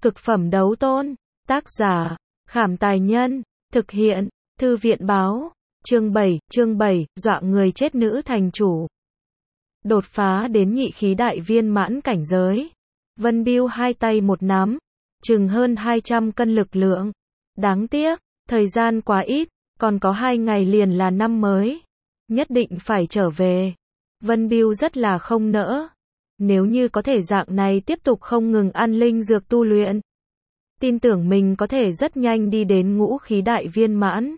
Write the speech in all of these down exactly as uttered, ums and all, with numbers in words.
Cực phẩm đấu tôn. Tác giả, Khảm Tài Nhân. Thực hiện, Thư viện Báo. Chương bảy, chương bảy, dọa người chết nữ thành chủ. Đột phá đến nhị khí đại viên mãn cảnh giới. Vân Bưu hai tay một nắm, chừng hơn hai trăm cân lực lượng. Đáng tiếc, thời gian quá ít, còn có hai ngày liền là năm mới. Nhất định phải trở về. Vân Bưu rất là không nỡ. Nếu như có thể dạng này tiếp tục không ngừng ăn linh dược tu luyện, tin tưởng mình có thể rất nhanh đi đến ngũ khí đại viên mãn.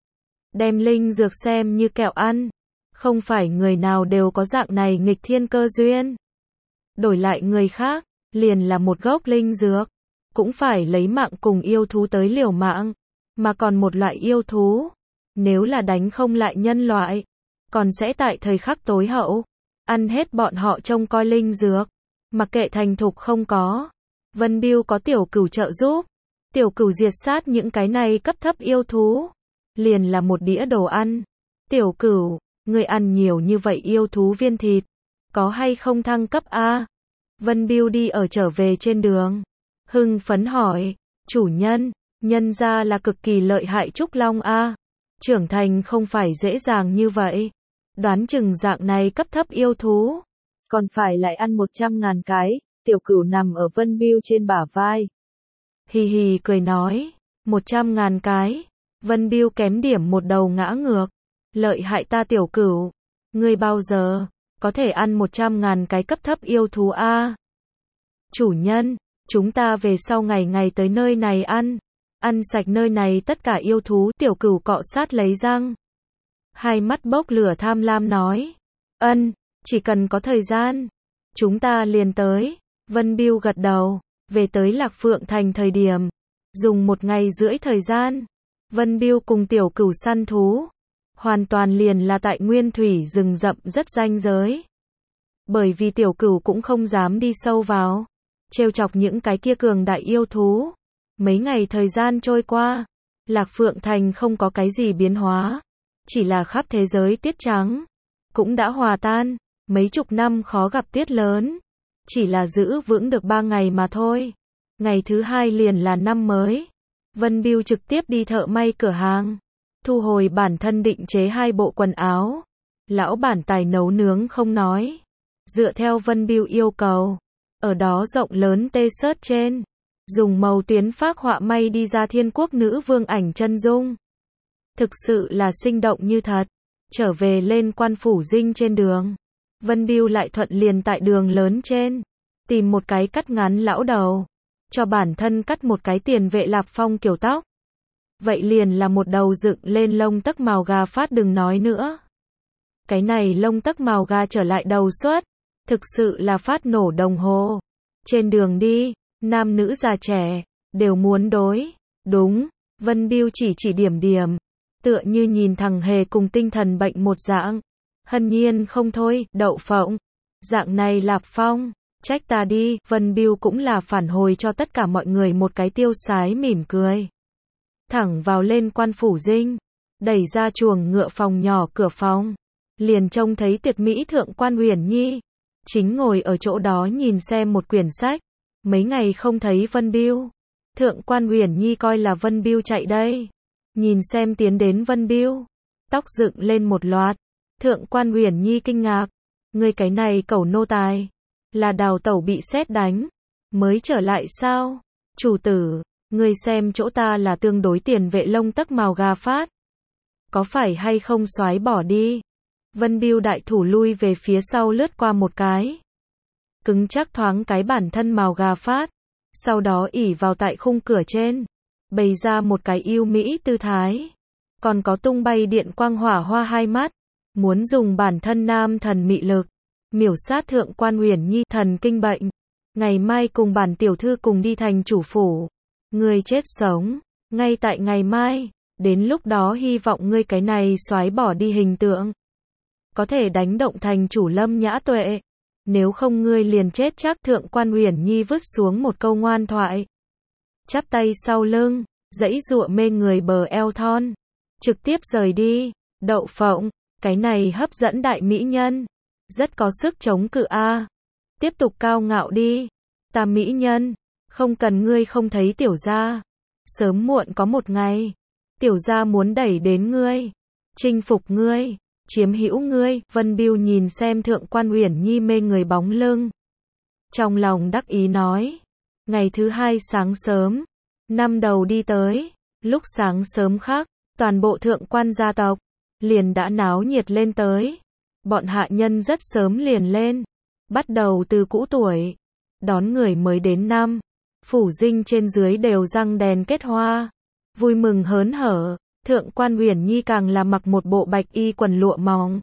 Đem linh dược xem như kẹo ăn. Không phải người nào đều có dạng này nghịch thiên cơ duyên. Đổi lại người khác, liền là một gốc linh dược, cũng phải lấy mạng cùng yêu thú tới liều mạng. Mà còn một loại yêu thú, nếu là đánh không lại nhân loại, còn sẽ tại thời khắc tối hậu, ăn hết bọn họ trông coi linh dược. Mặc kệ thành thục không có. Vân Bưu có tiểu cửu trợ giúp. Tiểu cửu diệt sát những cái này cấp thấp yêu thú. Liền là một đĩa đồ ăn. Tiểu cửu, ngươi ăn nhiều như vậy yêu thú viên thịt, có hay không thăng cấp a? Vân Bưu đi ở trở về trên đường. Hưng phấn hỏi, chủ nhân, nhân ra là cực kỳ lợi hại trúc long a. Trưởng thành không phải dễ dàng như vậy. Đoán chừng dạng này cấp thấp yêu thú, còn phải lại ăn một trăm ngàn cái. Tiểu cửu nằm ở Vân Bưu trên bả vai. Hì hì cười nói, một trăm ngàn cái. Vân Bưu kém điểm một đầu ngã ngược. Lợi hại ta tiểu cửu. Ngươi bao giờ có thể ăn một trăm ngàn cái cấp thấp yêu thú a? Chủ nhân, chúng ta về sau ngày ngày tới nơi này ăn. Ăn sạch nơi này tất cả yêu thú. Tiểu cửu cọ sát lấy răng. Hai mắt bốc lửa tham lam nói. Ân, chỉ cần có thời gian, chúng ta liền tới. Vân Bưu gật đầu. Về tới Lạc Phượng Thành thời điểm, dùng một ngày rưỡi thời gian. Vân Bưu cùng tiểu cửu săn thú, hoàn toàn liền là tại nguyên thủy rừng rậm rất ranh giới. Bởi vì tiểu cửu cũng không dám đi sâu vào, trêu chọc những cái kia cường đại yêu thú. Mấy ngày thời gian trôi qua, Lạc Phượng Thành không có cái gì biến hóa, chỉ là khắp thế giới tuyết trắng cũng đã hòa tan. Mấy chục năm khó gặp tuyết lớn, chỉ là giữ vững được ba ngày mà thôi. Ngày thứ hai liền là năm mới. Vân Bưu trực tiếp đi thợ may cửa hàng, thu hồi bản thân định chế hai bộ quần áo. Lão bản tài nấu nướng không nói, dựa theo Vân Bưu yêu cầu, ở đó rộng lớn tê xớt trên, dùng màu tuyến phác họa may đi ra thiên quốc nữ vương ảnh chân dung. Thực sự là sinh động như thật. Trở về lên Quan Phủ Dinh trên đường, Vân Bưu lại thuận liền tại đường lớn trên, tìm một cái cắt ngắn lão đầu, cho bản thân cắt một cái tiền vệ Lạp Phong kiểu tóc. Vậy liền là một đầu dựng lên lông tấc màu gà phát đừng nói nữa. Cái này lông tấc màu gà trở lại đầu suất, thực sự là phát nổ đồng hồ. Trên đường đi, nam nữ già trẻ, đều muốn đối. Đúng, Vân Bưu chỉ chỉ điểm điểm, tựa như nhìn thằng hề cùng tinh thần bệnh một dạng. Hân nhiên không thôi, đậu phộng. Dạng này Lạp Phong, trách ta đi. Vân Bưu cũng là phản hồi cho tất cả mọi người một cái tiêu sái mỉm cười. Thẳng vào lên Quan Phủ Dinh, đẩy ra chuồng ngựa phòng nhỏ cửa phòng, liền trông thấy tuyệt mỹ thượng quan Uyển Nhi, chính ngồi ở chỗ đó nhìn xem một quyển sách. Mấy ngày không thấy Vân Bưu, thượng quan Uyển Nhi coi là Vân Bưu chạy đây, nhìn xem tiến đến Vân Bưu, tóc dựng lên một loạt. Thượng quan Uyển Nhi kinh ngạc, ngươi cái này cẩu nô tài, là đào tẩu bị sét đánh, mới trở lại sao? Chủ tử, ngươi xem chỗ ta là tương đối tiền vệ lông tấc màu gà phát, có phải hay không soái bỏ đi? Vân Bưu đại thủ lui về phía sau lướt qua một cái, cứng chắc thoáng cái bản thân màu gà phát, sau đó ỉ vào tại khung cửa trên, bày ra một cái yêu mỹ tư thái, còn có tung bay điện quang hỏa hoa hai mắt. Muốn dùng bản thân nam thần mị lực, miểu sát thượng quan Uyển Nhi thần kinh bệnh. Ngày mai cùng bản tiểu thư cùng đi thành chủ phủ. Ngươi chết sống, ngay tại ngày mai, đến lúc đó hy vọng ngươi cái này soái bỏ đi hình tượng, có thể đánh động thành chủ Lâm Nhã Tuệ. Nếu không ngươi liền chết chắc. Thượng quan Uyển Nhi vứt xuống một câu ngoan thoại, chắp tay sau lưng, giãy giụa mê người bờ eo thon, trực tiếp rời đi. Đậu phộng, cái này hấp dẫn đại mỹ nhân, rất có sức chống cự a. Tiếp tục cao ngạo đi, ta mỹ nhân, Không cần ngươi không thấy tiểu gia. Sớm muộn có một ngày, tiểu gia muốn đẩy đến ngươi, chinh phục ngươi, chiếm hữu ngươi. Vân Bưu nhìn xem Thượng quan Uyển Nhi mê người bóng lưng, trong lòng đắc ý nói. Ngày thứ hai sáng sớm, năm đầu đi tới, lúc sáng sớm khác, toàn bộ thượng quan gia tộc liền đã náo nhiệt lên tới. Bọn hạ nhân rất sớm liền lên, bắt đầu từ cũ tuổi, đón người mới đến năm. Phủ dinh trên dưới đều răng đèn kết hoa, vui mừng hớn hở. Thượng quan Uyển Nhi càng là mặc một bộ bạch y quần lụa mỏng,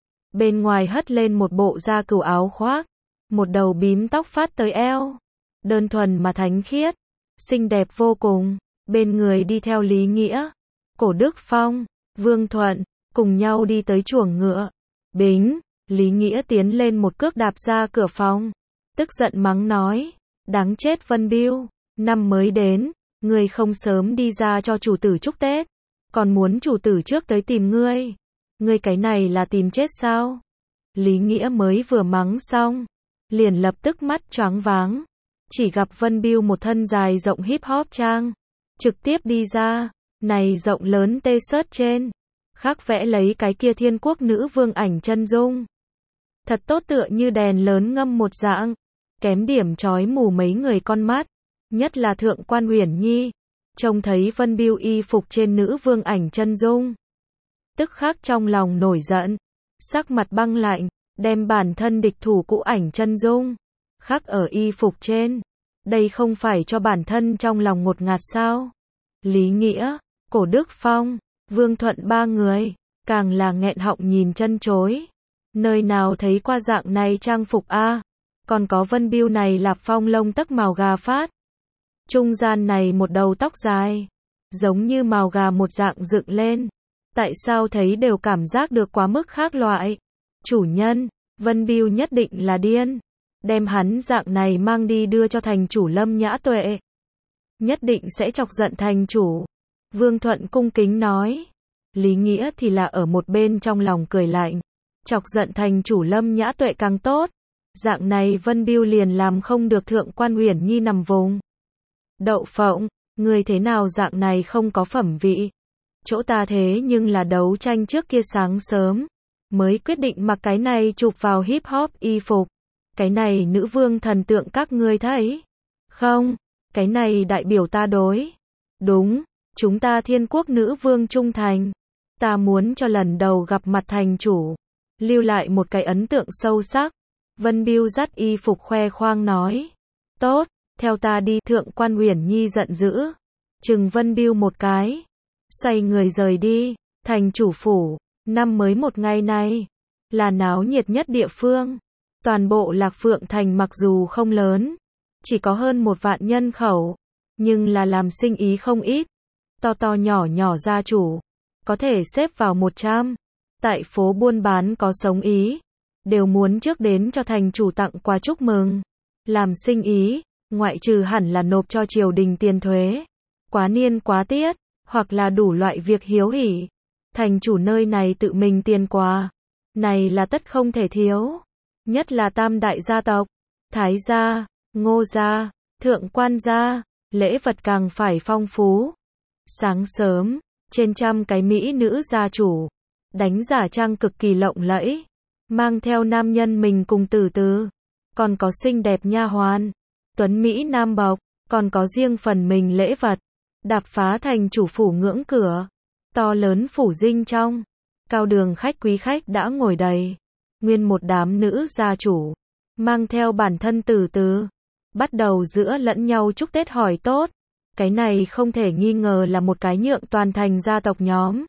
bên ngoài hất lên một bộ da cừu áo khoác, một đầu bím tóc phát tới eo, đơn thuần mà thánh khiết, xinh đẹp vô cùng. Bên người đi theo Lý Nghĩa, Cổ Đức Phong, Vương Thuận, cùng nhau đi tới chuồng ngựa. Bính, Lý Nghĩa tiến lên một cước đạp ra cửa phòng, tức giận mắng nói, đáng chết Vân Bưu, năm mới đến, ngươi không sớm đi ra cho chủ tử chúc Tết, còn muốn chủ tử trước tới tìm ngươi, ngươi cái này là tìm chết sao? Lý Nghĩa mới vừa mắng xong, liền lập tức mắt choáng váng, chỉ gặp Vân Bưu một thân dài rộng hip hop trang, trực tiếp đi ra, này rộng lớn tê xớt trên, khắc vẽ lấy cái kia thiên quốc nữ vương ảnh chân dung. Thật tốt tựa như đèn lớn ngâm một dạng, kém điểm chói mù mấy người con mắt, nhất là Thượng quan Uyển Nhi, trông thấy Vân Bưu y phục trên nữ vương ảnh chân dung, tức khắc trong lòng nổi giận, sắc mặt băng lạnh, đem bản thân địch thủ cũ ảnh chân dung khắc ở y phục trên, đây không phải cho bản thân trong lòng ngột ngạt sao? Lý Nghĩa, Cổ Đức Phong, Vương Thuận ba người, càng là nghẹn họng nhìn chân chối. Nơi nào thấy qua dạng này trang phục a? Còn có Vân Bưu này lạp phong lông tấc màu gà phát, trung gian này một đầu tóc dài, giống như màu gà một dạng dựng lên. Tại sao thấy đều cảm giác được quá mức khác loại? Chủ nhân, Vân Bưu nhất định là điên, đem hắn dạng này mang đi đưa cho thành chủ Lâm Nhã Tuệ, nhất định sẽ chọc giận thành chủ. Vương Thuận cung kính nói. Lý Nghĩa thì là ở một bên trong lòng cười lạnh, chọc giận thành chủ Lâm Nhã Tuệ càng tốt, dạng này Vân Bưu liền làm không được Thượng quan Uyển Nhi nằm vùng. Đậu phộng, người thế nào dạng này không có phẩm vị? Chỗ ta thế nhưng là đấu tranh trước kia sáng sớm, mới quyết định mặc cái này chụp vào hip hop y phục. Cái này nữ vương thần tượng các ngươi thấy không? Cái này đại biểu ta đối. Đúng, chúng ta thiên quốc nữ vương trung thành. Ta muốn cho lần đầu gặp mặt thành chủ, lưu lại một cái ấn tượng sâu sắc. Vân Bưu dắt y phục khoe khoang nói. Tốt, theo ta đi. Thượng quan Uyển Nhi giận dữ, chừng Vân Bưu một cái, xoay người rời đi. Thành chủ phủ, năm mới một ngày này, là náo nhiệt nhất địa phương. Toàn bộ Lạc Phượng Thành mặc dù không lớn, chỉ có hơn một vạn nhân khẩu, nhưng là làm sinh ý không ít. To to nhỏ nhỏ gia chủ, có thể xếp vào một trăm. Tại phố buôn bán có sống ý, đều muốn trước đến cho thành chủ tặng quà chúc mừng. Làm sinh ý, ngoại trừ hẳn là nộp cho triều đình tiền thuế, quá niên quá tiết, hoặc là đủ loại việc hiếu hỉ. Thành chủ nơi này tự mình tiền quà, này là tất không thể thiếu. Nhất là tam đại gia tộc, Thái gia, Ngô gia, Thượng quan gia, lễ vật càng phải phong phú. Sáng sớm, trên trăm cái mỹ nữ gia chủ, đánh giả trang cực kỳ lộng lẫy, mang theo nam nhân mình cùng từ từ, còn có xinh đẹp nha hoàn, tuấn mỹ nam bộc, còn có riêng phần mình lễ vật, đạp phá thành chủ phủ ngưỡng cửa. To lớn phủ dinh trong, cao đường khách quý khách đã ngồi đầy, nguyên một đám nữ gia chủ, mang theo bản thân từ từ, bắt đầu giữa lẫn nhau chúc Tết hỏi tốt. Cái này không thể nghi ngờ là một cái nhượng toàn thành gia tộc nhóm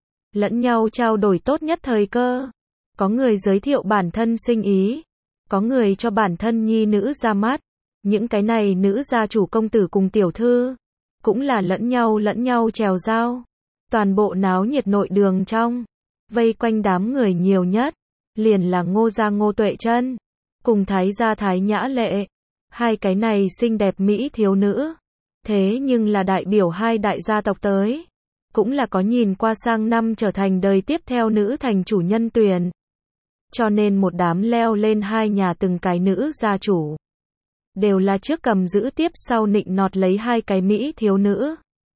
lẫn nhau trao đổi tốt nhất thời cơ. Có người giới thiệu bản thân sinh ý, có người cho bản thân nhi nữ ra mắt. Những cái này nữ gia chủ công tử cùng tiểu thư, cũng là lẫn nhau lẫn nhau chèo dao. Toàn bộ náo nhiệt nội đường trong, vây quanh đám người nhiều nhất, liền là Ngô gia Ngô Tuệ Chân, cùng Thái gia Thái Nhã Lệ. Hai cái này xinh đẹp mỹ thiếu nữ, thế nhưng là đại biểu hai đại gia tộc tới, cũng là có nhìn qua sang năm trở thành đời tiếp theo nữ thành chủ nhân tuyển. Cho nên một đám leo lên hai nhà từng cái nữ gia chủ, đều là trước cầm giữ tiếp sau nịnh nọt lấy hai cái mỹ thiếu nữ.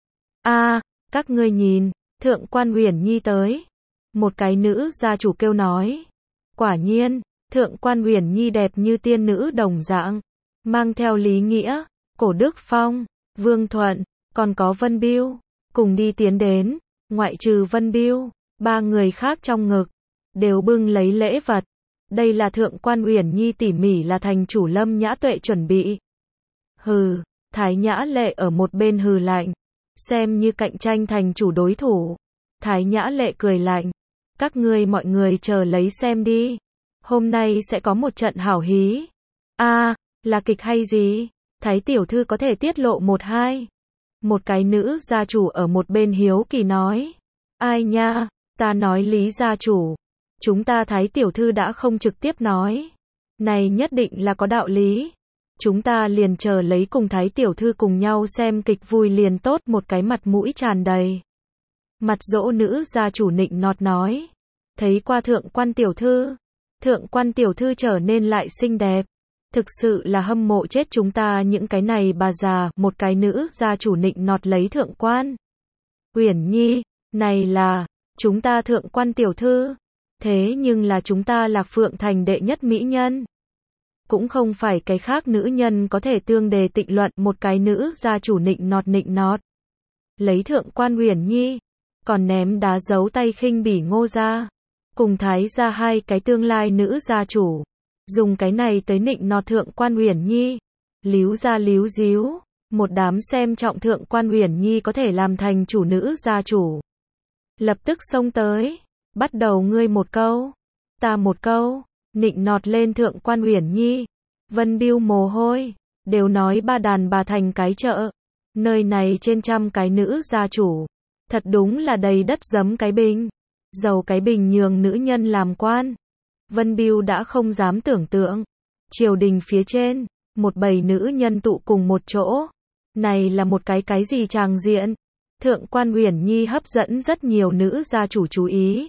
A, các ngươi nhìn, Thượng quan Uyển Nhi tới. Một cái nữ gia chủ kêu nói. Quả nhiên, Thượng quan Uyển Nhi đẹp như tiên nữ đồng dạng, mang theo Lý Nghĩa, Cổ Đức Phong, Vương Thuận, còn có Vân Biêu, cùng đi tiến đến, ngoại trừ Vân Biêu, ba người khác trong ngực, đều bưng lấy lễ vật. Đây là Thượng quan Uyển Nhi tỉ mỉ là thành chủ Lâm Nhã Tuệ chuẩn bị. Hừ, Thái Nhã Lệ ở một bên hừ lạnh, xem như cạnh tranh thành chủ đối thủ. Thái Nhã Lệ cười lạnh, các ngươi mọi người chờ lấy xem đi, hôm nay sẽ có một trận hảo hí. A, à, là kịch hay gì? Thái tiểu thư có thể tiết lộ một hai. Một cái nữ gia chủ ở một bên hiếu kỳ nói. Ai nha, ta nói Lý gia chủ, chúng ta Thái tiểu thư đã không trực tiếp nói. Này nhất định là có đạo lý. Chúng ta liền chờ lấy cùng Thái tiểu thư cùng nhau xem kịch vui liền tốt, một cái mặt mũi tràn đầy. Mặt dỗ nữ gia chủ nịnh nọt nói. Thấy qua Thượng quan tiểu thư, Thượng quan tiểu thư trở nên lại xinh đẹp. Thực sự là hâm mộ chết chúng ta những cái này bà già. Một cái nữ gia chủ nịnh nọt lấy Thượng quan Uyển Nhi, này là chúng ta Thượng quan tiểu thư, thế nhưng là chúng ta Lạc Phượng thành đệ nhất mỹ nhân, cũng không phải cái khác nữ nhân có thể tương đề tịnh luận. Một cái nữ gia chủ nịnh nọt nịnh nọt lấy Thượng quan Uyển Nhi, còn ném đá giấu tay khinh bỉ Ngô gia, cùng Thái gia hai cái tương lai nữ gia chủ, dùng cái này tới nịnh nọt Thượng quan Uyển Nhi. Líu ra líu díu, một đám xem trọng Thượng quan Uyển Nhi có thể làm thành chủ nữ gia chủ, lập tức xông tới, bắt đầu ngươi một câu, ta một câu, nịnh nọt lên Thượng quan Uyển Nhi. Vân Biêu mồ hôi, đều nói ba đàn bà thành cái chợ, nơi này trên trăm cái nữ gia chủ, thật đúng là đầy đất giấm cái bình, giàu cái bình nhường nữ nhân làm quan. Vân Biêu đã không dám tưởng tượng, triều đình phía trên, một bầy nữ nhân tụ cùng một chỗ, này là một cái cái gì tràng diện. Thượng quan Uyển Nhi hấp dẫn rất nhiều nữ gia chủ chú ý.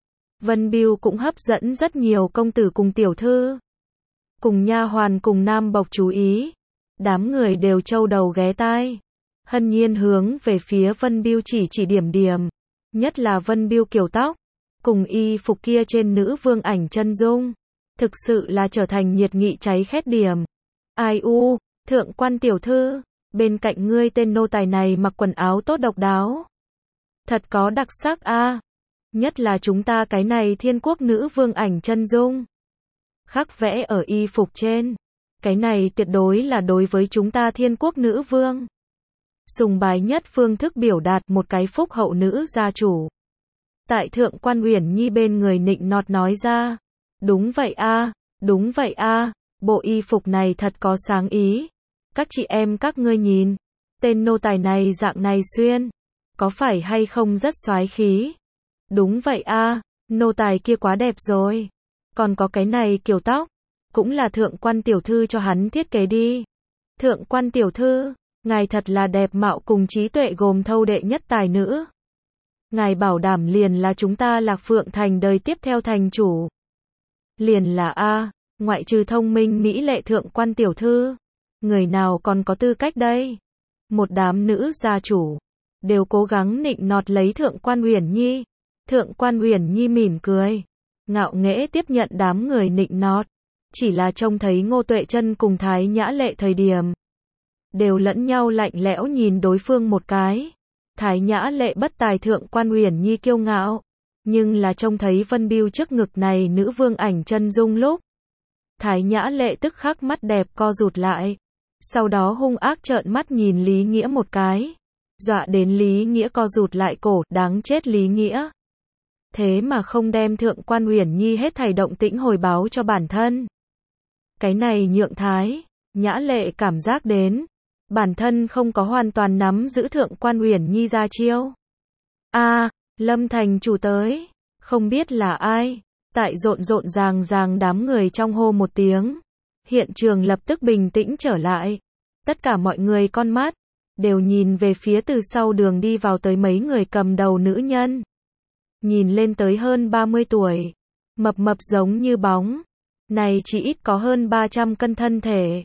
Vân Biêu cũng hấp dẫn rất nhiều công tử cùng tiểu thư, cùng nha hoàn cùng nam bộc chú ý. Đám người đều trâu đầu ghé tai, hân nhiên hướng về phía Vân Biêu chỉ chỉ điểm điểm, nhất là Vân Biêu kiểu tóc, cùng y phục kia trên nữ vương ảnh chân dung, thực sự là trở thành nhiệt nghị cháy khét điểm. Ai u, Thượng quan tiểu thư, bên cạnh ngươi tên nô tài này mặc quần áo tốt độc đáo, thật có đặc sắc a. À. Nhất là chúng ta cái này thiên quốc nữ vương ảnh chân dung, khắc vẽ ở y phục trên, cái này tuyệt đối là đối với chúng ta thiên quốc nữ vương sùng bái nhất phương thức biểu đạt. Một cái phúc hậu nữ gia chủ tại Thượng quan Uyển Nhi bên người nịnh nọt nói ra. Đúng vậy a, à, đúng vậy a, à, bộ y phục này thật có sáng ý. Các chị em các ngươi nhìn, tên nô tài này dạng này xuyên, có phải hay không rất soái khí? Đúng vậy a, à, nô tài kia quá đẹp rồi. Còn có cái này kiểu tóc, cũng là Thượng quan tiểu thư cho hắn thiết kế đi. Thượng quan tiểu thư, ngài thật là đẹp mạo cùng trí tuệ gồm thâu đệ nhất tài nữ. Ngài bảo đảm liền là chúng ta Lạc Phượng thành đời tiếp theo thành chủ. Liền là a, ngoại trừ thông minh mỹ lệ Thượng quan tiểu thư, người nào còn có tư cách đây? Một đám nữ gia chủ đều cố gắng nịnh nọt lấy Thượng quan Uyển Nhi. Thượng quan Uyển Nhi mỉm cười, ngạo nghễ tiếp nhận đám người nịnh nọt, chỉ là trông thấy Ngô Tuệ Chân cùng Thái Nhã Lệ thời điểm, đều lẫn nhau lạnh lẽo nhìn đối phương một cái. Thái Nhã Lệ bất tài Thượng quan Uyển Nhi kiêu ngạo, nhưng là trông thấy Vân Biêu trước ngực này nữ vương ảnh chân dung lúc, Thái Nhã Lệ tức khắc mắt đẹp co rụt lại, sau đó hung ác trợn mắt nhìn Lý Nghĩa một cái, dọa đến Lý Nghĩa co rụt lại cổ, đáng chết Lý Nghĩa. Thế mà không đem Thượng quan Uyển Nhi hết thảy động tĩnh hồi báo cho bản thân. Cái này nhượng Thái Nhã Lệ cảm giác đến, bản thân không có hoàn toàn nắm giữ Thượng quan Uyển Nhi ra chiêu. A, à, Lâm thành chủ tới, không biết là ai, tại rộn rộn ràng ràng đám người trong hô một tiếng, hiện trường lập tức bình tĩnh trở lại. Tất cả mọi người con mắt đều nhìn về phía từ sau đường đi vào tới mấy người cầm đầu nữ nhân. Nhìn lên tới hơn ba mươi tuổi, mập mập giống như bóng, này chỉ ít có hơn ba trăm cân thân thể,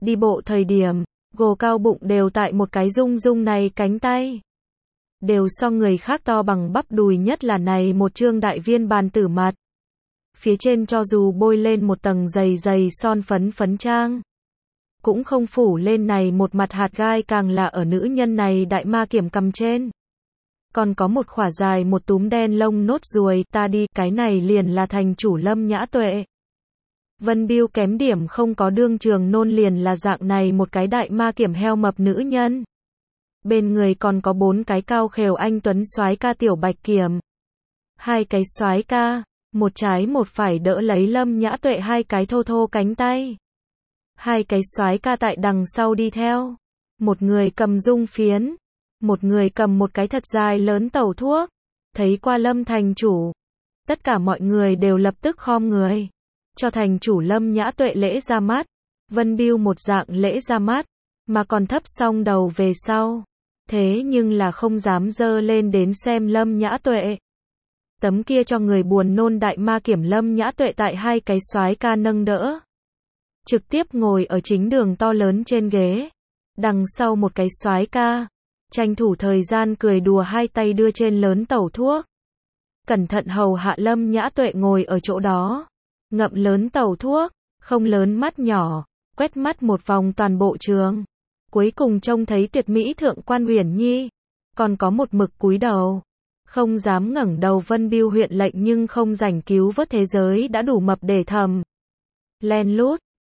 Đi bộ thời điểm, gồ cao bụng đều tại một cái rung rung này cánh tay. Đều so người khác to bằng bắp đùi, nhất là này một trương đại viên bàn tử mặt. Phía trên cho dù bôi lên một tầng dày dày son phấn phấn trang, cũng không phủ lên này một mặt hạt gai, càng là ở nữ nhân này đại ma kiểm cằm trên. Còn có một khỏa dài một túm đen lông nốt ruồi, ta đi, cái này liền là thành chủ Lâm Nhã Tuệ. Vân Biêu kém điểm không có đương trường nôn, liền là dạng này một cái đại ma kiểm heo mập nữ nhân. Bên người còn có bốn cái cao khều anh tuấn soái ca tiểu bạch kiểm. Hai cái soái ca, một trái một phải đỡ lấy Lâm Nhã Tuệ hai cái thô thô cánh tay. Hai cái soái ca tại đằng sau đi theo. Một người cầm dung phiến, một người cầm một cái thật dài lớn tẩu thuốc. Thấy qua Lâm thành chủ, tất cả mọi người đều lập tức khom người, cho thành chủ Lâm Nhã Tuệ lễ ra mắt. Vân Biêu một dạng lễ ra mắt, mà còn thấp xong đầu về sau. Thế nhưng là không dám dơ lên đến xem Lâm Nhã Tuệ. Tấm kia cho người buồn nôn đại ma kiểm Lâm Nhã Tuệ tại hai cái soái ca nâng đỡ, trực tiếp ngồi ở chính đường to lớn trên ghế. Đằng sau một cái soái ca, tranh thủ thời gian cười đùa hai tay đưa trên lớn tẩu thuốc. Cẩn thận hầu hạ Lâm Nhã Tuệ ngồi ở chỗ đó, ngậm lớn tẩu thuốc, không lớn mắt nhỏ, quét mắt một vòng toàn bộ trường. Cuối cùng trông thấy tuyệt mỹ thượng quan Uyển Nhi, còn có một mực cúi đầu, không dám ngẩng đầu Vân Biêu huyện lệnh nhưng không rảnh cứu vớt thế giới đã đủ mập để thầm. Len lút,